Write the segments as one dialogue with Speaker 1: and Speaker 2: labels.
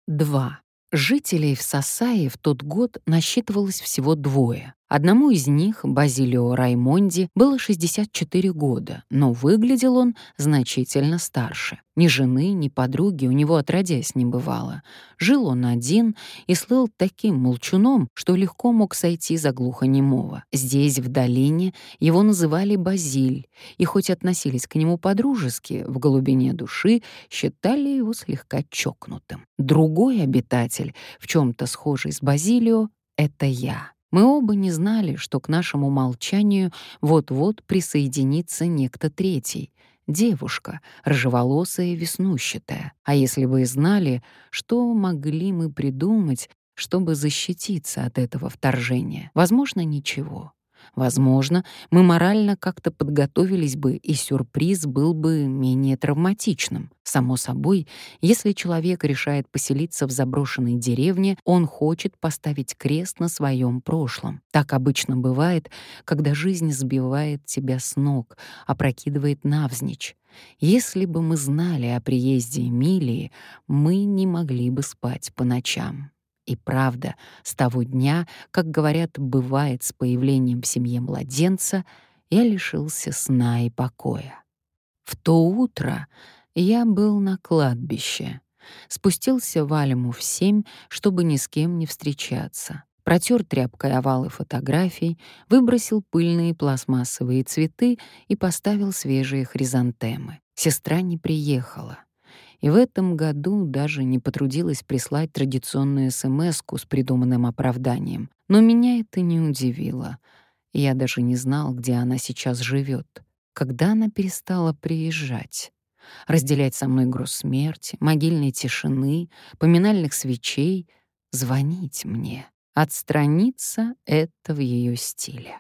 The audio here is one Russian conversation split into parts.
Speaker 1: 2. Жителей в Сасае в тот год насчитывалось всего двое. Одному из них, Базилио Раймонди, было 64 года, но выглядел он значительно старше. Ни жены, ни подруги у него отродясь не бывало. Жил он один и слыл таким молчуном, что легко мог сойти за глухонемого. Здесь, в долине, его называли Базиль, и хоть относились к нему по-дружески, в глубине души считали его слегка чокнутым. Другой обитатель, в чем-то схожий с Базилио, — это я. Мы оба не знали, что к нашему молчанию вот-вот присоединится некто третий — девушка, рыжеволосая и веснущатая. А если бы и знали, что могли мы придумать, чтобы защититься от этого вторжения? Возможно, ничего. Возможно, мы морально как-то подготовились бы, и сюрприз был бы менее травматичным. Само собой, если человек решает поселиться в заброшенной деревне, он хочет поставить крест на своем прошлом. Так обычно бывает, когда жизнь сбивает тебя с ног, опрокидывает навзничь. Если бы мы знали о приезде Эмилии, мы не могли бы спать по ночам. И правда, с того дня, как, говорят, бывает с появлением в семье младенца, я лишился сна и покоя. В то утро я был на кладбище. Спустился в Альму в 7, чтобы ни с кем не встречаться. Протер тряпкой овалы фотографий, выбросил пыльные пластмассовые цветы и поставил свежие хризантемы. Сестра не приехала. И в этом году даже не потрудилась прислать традиционную смс-ку с придуманным оправданием. Но меня это не удивило. Я даже не знал, где она сейчас живет. Когда она перестала приезжать? Разделять со мной груз смерти, могильной тишины, поминальных свечей, звонить мне. Отстраниться — это в ее стиле.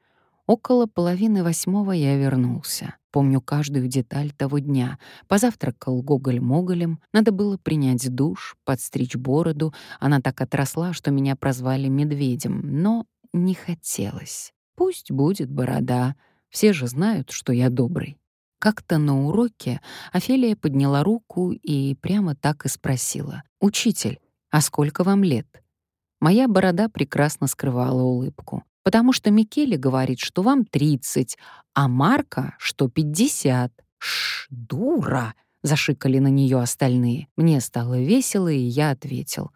Speaker 1: Около 7:30 я вернулся. Помню каждую деталь того дня. Позавтракал гоголь-моголем, надо было принять душ, подстричь бороду. Она так отросла, что меня прозвали медведем, но не хотелось. Пусть будет борода, все же знают, что я добрый. Как-то на уроке Офелия подняла руку и прямо так и спросила: «Учитель, а сколько вам лет?» Моя борода прекрасно скрывала улыбку. «Потому что Микеле говорит, что вам 30, а Марко, что 50». «Ш, дура!» — зашикали на нее остальные. Мне стало весело, и я ответил: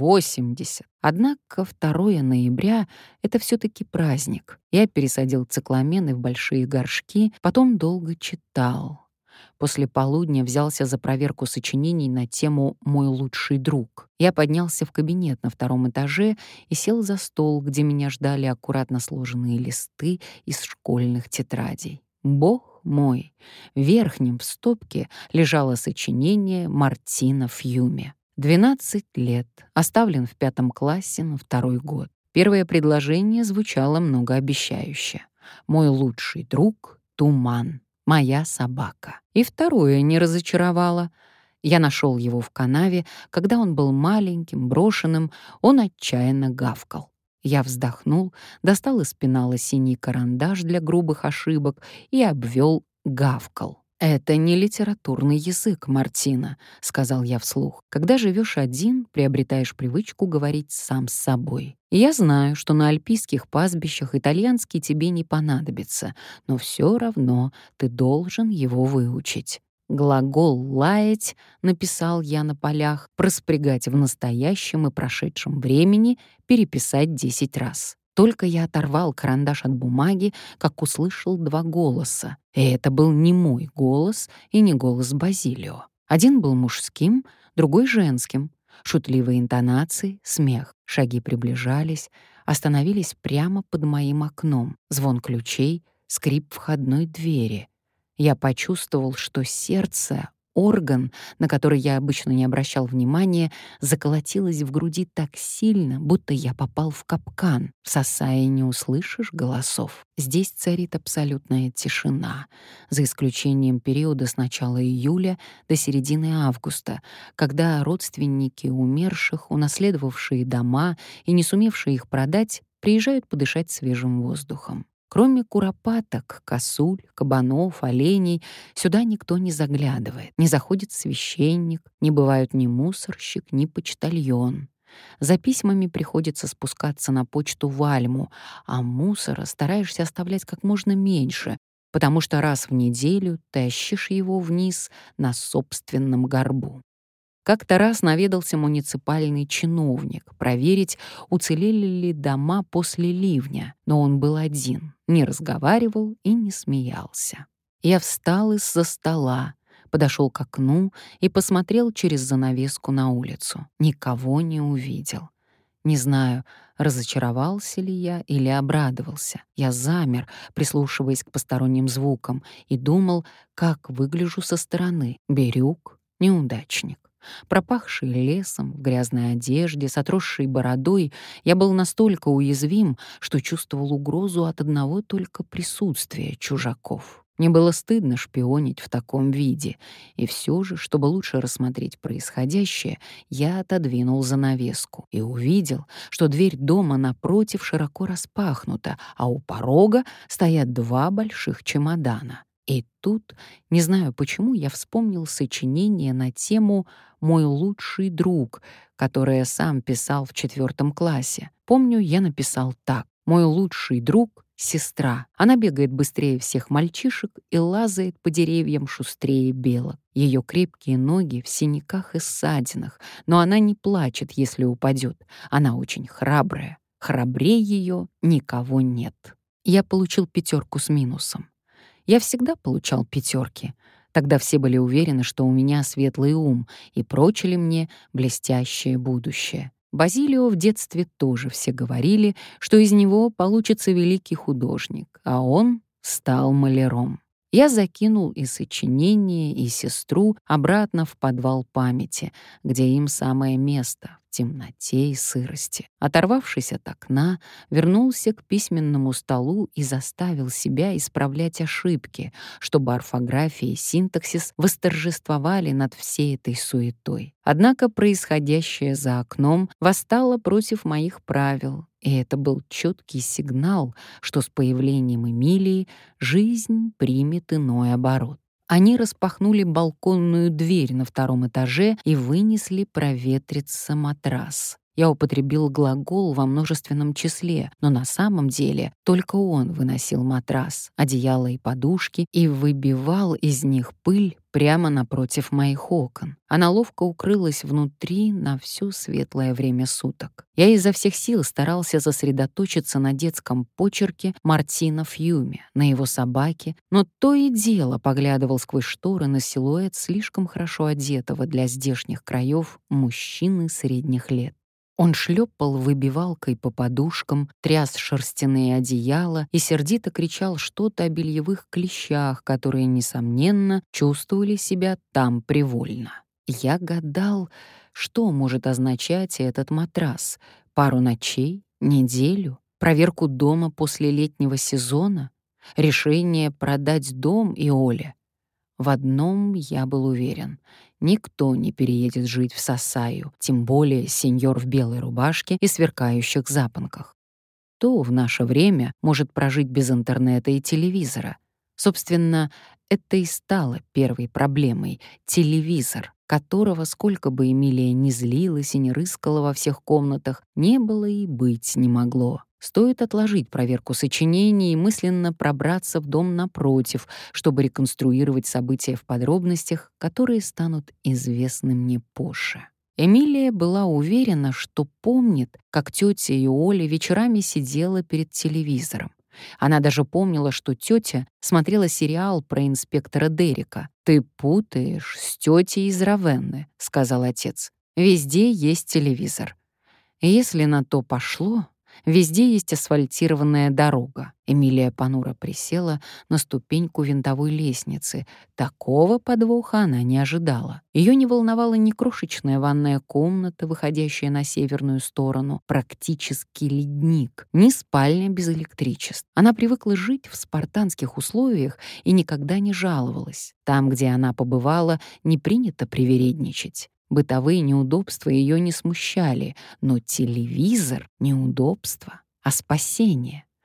Speaker 1: 80. Однако 2 ноября — это все-таки праздник. Я пересадил цикламены в большие горшки, потом долго читал. После полудня взялся за проверку сочинений на тему «Мой лучший друг». Я поднялся в кабинет на 2 этаже и сел за стол, где меня ждали аккуратно сложенные листы из школьных тетрадей. Бог мой! Верхним в стопке лежало сочинение Мартина Фьюме. 12 лет, оставлен в 5 классе на 2-й год. Первое предложение звучало многообещающе. «Мой лучший друг — туман. Моя собака». И второе не разочаровало. Я нашел его в канаве, когда он был маленьким, брошенным, он отчаянно гавкал. Я вздохнул, достал из пенала синий карандаш для грубых ошибок и обвел «гавкал». «Это не литературный язык, Мартина», — сказал я вслух. «Когда живешь один, приобретаешь привычку говорить сам с собой. Я знаю, что на альпийских пастбищах итальянский тебе не понадобится, но все равно ты должен его выучить». Глагол «лаять», написал я на полях, проспрягать в настоящем и прошедшем времени, переписать 10 раз. Только я оторвал карандаш от бумаги, как услышал 2 голоса. И это был не мой голос и не голос Базилио. Один был мужским, другой — женским. Шутливые интонации, смех. Шаги приближались, остановились прямо под моим окном. Звон ключей, скрип входной двери. Я почувствовал, что сердце, орган, на который я обычно не обращал внимания, заколотилось в груди так сильно, будто я попал в капкан. В Сасае не услышишь голосов. Здесь царит абсолютная тишина, за исключением периода с начала июля до середины августа, когда родственники умерших, унаследовавшие дома и не сумевшие их продать, приезжают подышать свежим воздухом. Кроме куропаток, косуль, кабанов, оленей, сюда никто не заглядывает. Не заходит священник, не бывают ни мусорщик, ни почтальон. За письмами приходится спускаться на почту в Альму, а мусора стараешься оставлять как можно меньше, потому что раз в неделю тащишь его вниз на собственном горбу. Как-то раз наведался муниципальный чиновник проверить, уцелели ли дома после ливня, но он был один, не разговаривал и не смеялся. Я встал из-за стола, подошел к окну и посмотрел через занавеску на улицу. Никого не увидел. Не знаю, разочаровался ли я или обрадовался. Я замер, прислушиваясь к посторонним звукам, и думал, как выгляжу со стороны. Бирюк, неудачник. Пропахший лесом, в грязной одежде, с отросшей бородой, я был настолько уязвим, что чувствовал угрозу от одного только присутствия чужаков. Мне было стыдно шпионить в таком виде, и все же, чтобы лучше рассмотреть происходящее, я отодвинул занавеску и увидел, что дверь дома напротив широко распахнута, а у порога стоят два больших чемодана. И тут, не знаю почему, я вспомнил сочинение на тему «Мой лучший друг», которое сам писал в 4 классе. Помню, я написал так: «Мой лучший друг — сестра. Она бегает быстрее всех мальчишек и лазает по деревьям шустрее белок. Ее крепкие ноги в синяках и ссадинах, но она не плачет, если упадет. Она очень храбрая. Храбрее ее никого нет». Я получил 5 с минусом. Я всегда получал 5. Тогда все были уверены, что у меня светлый ум, и прочили мне блестящее будущее. Базилио в детстве тоже все говорили, что из него получится великий художник, а он стал маляром. Я закинул и сочинение, и сестру обратно в подвал памяти, где им самое место, в темноте и сырости. Оторвавшись от окна, вернулся к письменному столу и заставил себя исправлять ошибки, чтобы орфография и синтаксис восторжествовали над всей этой суетой. Однако происходящее за окном восстало против моих правил, и это был четкий сигнал, что с появлением Эмилии жизнь примет иной оборот. Они распахнули балконную дверь на 2 этаже и вынесли проветриться матрас. Я употребил глагол во множественном числе, но на самом деле только он выносил матрас, одеяло и подушки и выбивал из них пыль прямо напротив моих окон. Она ловко укрылась внутри на все светлое время суток. Я изо всех сил старался сосредоточиться на детском почерке Мартина Фьюми, на его собаке, но то и дело поглядывал сквозь шторы на силуэт слишком хорошо одетого для здешних краев мужчины средних лет. Он шлепал выбивалкой по подушкам, тряс шерстяные одеяла и сердито кричал что-то о бельевых клещах, которые, несомненно, чувствовали себя там привольно. Я гадал, что может означать этот матрас: пару ночей, неделю, проверку дома после летнего сезона, решение продать дом и Оле. В одном я был уверен: никто не переедет жить в Сасаю, тем более сеньор в белой рубашке и сверкающих запонках. Кто в наше время может прожить без интернета и телевизора? Собственно, это и стало первой проблемой — телевизор, которого, сколько бы Эмилия ни злилась и не рыскала во всех комнатах, не было и быть не могло. Стоит отложить проверку сочинений и мысленно пробраться в дом напротив, чтобы реконструировать события в подробностях, которые станут известны мне позже. Эмилия была уверена, что помнит, как тетя и Оля вечерами сидела перед телевизором. Она даже помнила, что тетя смотрела сериал про инспектора Дерека. «Ты путаешь с тетей из Равенны», — сказал отец. «Везде есть телевизор. И если на то пошло, везде есть асфальтированная дорога». Эмилия понуро присела на ступеньку винтовой лестницы. Такого подвоха она не ожидала. Ее не волновала ни крошечная ванная комната, выходящая на северную сторону, практически ледник, ни спальня без электричества. Она привыкла жить в спартанских условиях и никогда не жаловалась. Там, где она побывала, не принято привередничать. Бытовые неудобства ее не смущали, но телевизор — не удобство, а спасение.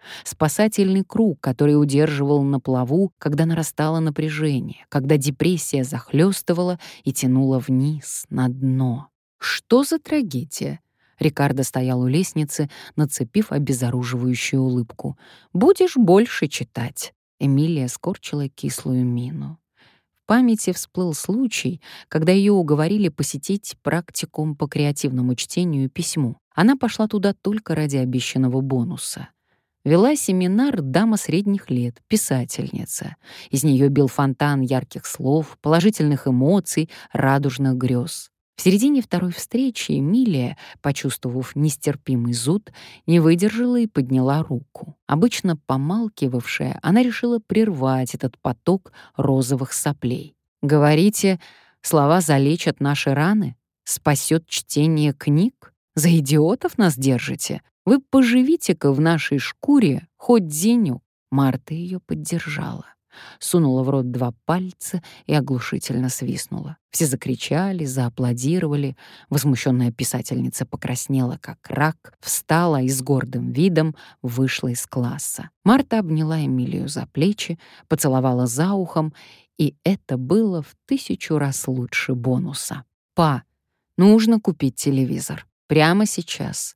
Speaker 1: Спасательный круг, который удерживал на плаву, когда нарастало напряжение, когда депрессия захлестывала и тянула вниз, на дно. Что за трагедия? Рикардо стоял у лестницы, нацепив обезоруживающую улыбку. «Будешь больше читать». Эмилия скорчила кислую мину. В памяти всплыл случай, когда ее уговорили посетить практикум по креативному чтению и письму. Она пошла туда только ради обещанного бонуса. Вела семинар дама средних лет, писательница. Из нее бил фонтан ярких слов, положительных эмоций, радужных грез. В середине второй встречи Эмилия, почувствовав нестерпимый зуд, не выдержала и подняла руку. Обычно помалкивавшая, она решила прервать этот поток розовых соплей. «Говорите, слова залечат наши раны? Спасет чтение книг? За идиотов нас держите? Вы поживите-ка в нашей шкуре хоть денёк». Марта ее поддержала. Сунула в рот 2 пальца и оглушительно свистнула. Все закричали, зааплодировали. Возмущенная писательница покраснела, как рак, встала и с гордым видом вышла из класса. Марта обняла Эмилию за плечи, поцеловала за ухом, и это было в 1000 раз лучше бонуса. «Па, нужно купить телевизор. Прямо сейчас.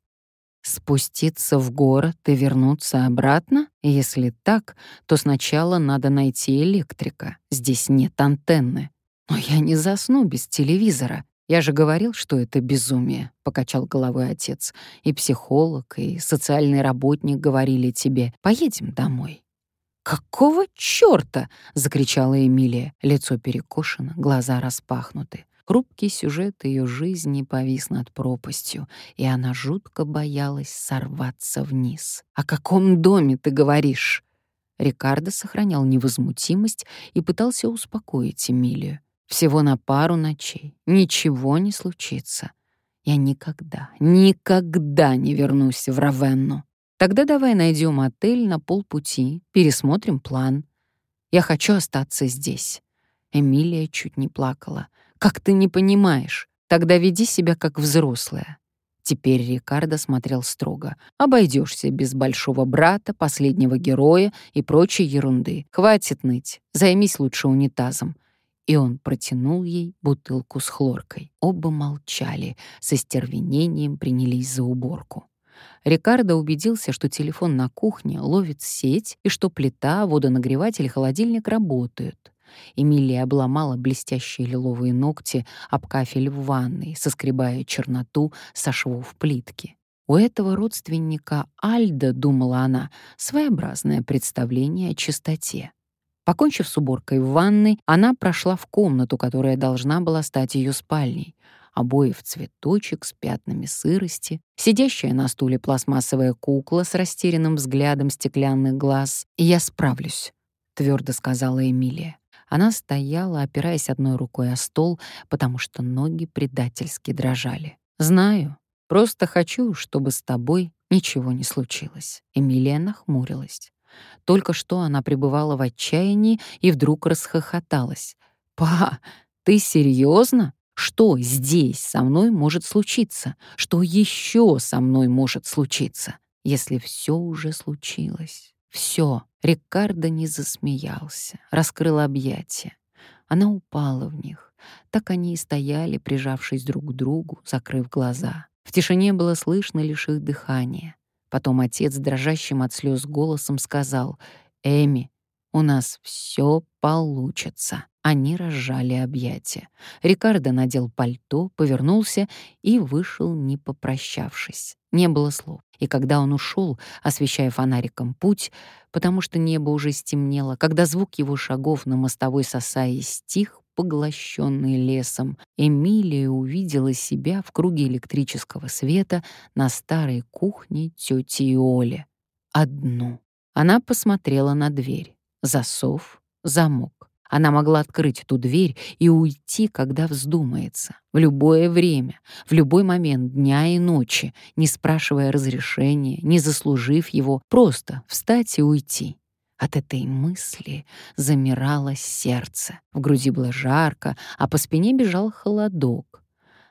Speaker 1: Спуститься в город и вернуться обратно? Если так, то сначала надо найти электрика. Здесь нет антенны. Но я не засну без телевизора. Я же говорил, что это безумие», — покачал головой отец. «И психолог, и социальный работник говорили тебе: поедем домой». «Какого чёрта?» — закричала Эмилия. Лицо перекошено, глаза распахнуты. Хрупкий сюжет ее жизни повис над пропастью, и она жутко боялась сорваться вниз. «О каком доме ты говоришь?» Рикардо сохранял невозмутимость и пытался успокоить Эмилию. «Всего на пару ночей. Ничего не случится. Я никогда, никогда не вернусь в Равенну. Тогда давай найдем отель на полпути, пересмотрим план. Я хочу остаться здесь». Эмилия чуть не плакала. «Как ты не понимаешь? Тогда веди себя как взрослая». Теперь Рикардо смотрел строго. «Обойдешься без большого брата, последнего героя и прочей ерунды. Хватит ныть, займись лучше унитазом». И он протянул ей бутылку с хлоркой. Оба молчали, с остервенением принялись за уборку. Рикардо убедился, что телефон на кухне ловит сеть и что плита, водонагреватель и холодильник работают. Эмилия обломала блестящие лиловые ногти об кафель в ванной, соскребая черноту со швов плитки. У этого родственника Альда, думала она, своеобразное представление о чистоте. Покончив с уборкой в ванной, она прошла в комнату, которая должна была стать ее спальней. Обои в цветочек с пятнами сырости, сидящая на стуле пластмассовая кукла с растерянным взглядом стеклянных глаз. «И я справлюсь», — твердо сказала Эмилия. Она стояла, опираясь одной рукой о стол, потому что ноги предательски дрожали. «Знаю. Просто хочу, чтобы с тобой ничего не случилось». Эмилия нахмурилась. Только что она пребывала в отчаянии и вдруг расхохоталась. «Па, ты серьезно? Что здесь со мной может случиться? Что еще со мной может случиться, если все уже случилось?» Все. Рикардо не засмеялся, раскрыл объятия. Она упала в них. Так они и стояли, прижавшись друг к другу, закрыв глаза. В тишине было слышно лишь их дыхание. Потом отец дрожащим от слез голосом сказал: «Эми, у нас все получится». Они разжали объятия. Рикардо надел пальто, повернулся и вышел, не попрощавшись. Не было слов. И когда он ушел, освещая фонариком путь, потому что небо уже стемнело, когда звук его шагов на мостовой Сасаи стих, поглощенный лесом, Эмилия увидела себя в круге электрического света на старой кухне тети Иоли. Одну. Она посмотрела на дверь. Засов, замок. Она могла открыть эту дверь и уйти, когда вздумается, в любое время, в любой момент дня и ночи, не спрашивая разрешения, не заслужив его, просто встать и уйти. От этой мысли замирало сердце, в груди было жарко, а по спине бежал холодок.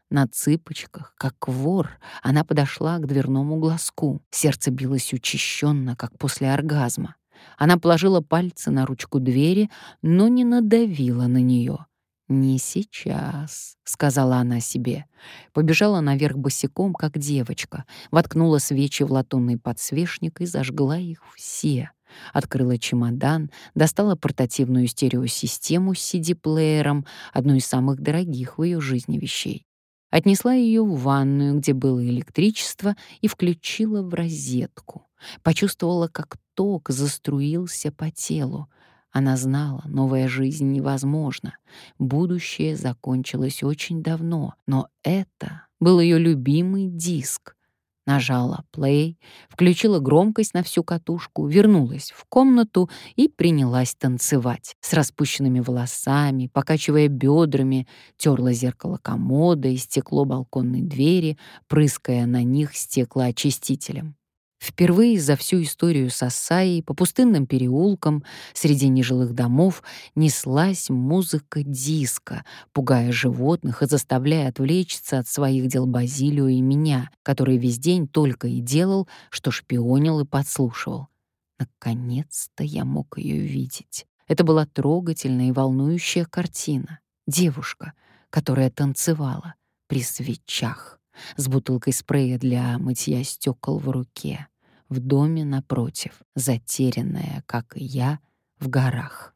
Speaker 1: На цыпочках, как вор, она подошла к дверному глазку. Сердце билось учащенно, как после оргазма. Она положила пальцы на ручку двери, но не надавила на нее. «Не сейчас», — сказала она себе. Побежала наверх босиком, как девочка, воткнула свечи в латунный подсвечник и зажгла их все. Открыла чемодан, достала портативную стереосистему с CD-плеером, одну из самых дорогих в ее жизни вещей. Отнесла ее в ванную, где было электричество, и включила в розетку. Почувствовала, как ток заструился по телу. Она знала, новая жизнь невозможна. Будущее закончилось очень давно, но это был ее любимый диск. Нажала play, включила громкость на всю катушку, вернулась в комнату и принялась танцевать. С распущенными волосами, покачивая бедрами, терла зеркало комода и стекло балконной двери, прыская на них стеклоочистителем. Впервые за всю историю Сасаи по пустынным переулкам среди нежилых домов неслась музыка диска, пугая животных и заставляя отвлечься от своих дел Базилио и меня, который весь день только и делал, что шпионил и подслушивал. Наконец-то я мог ее видеть. Это была трогательная и волнующая картина. Девушка, которая танцевала при свечах, с бутылкой спрея для мытья стекол в руке, в доме напротив, затерянная, как и я, в горах.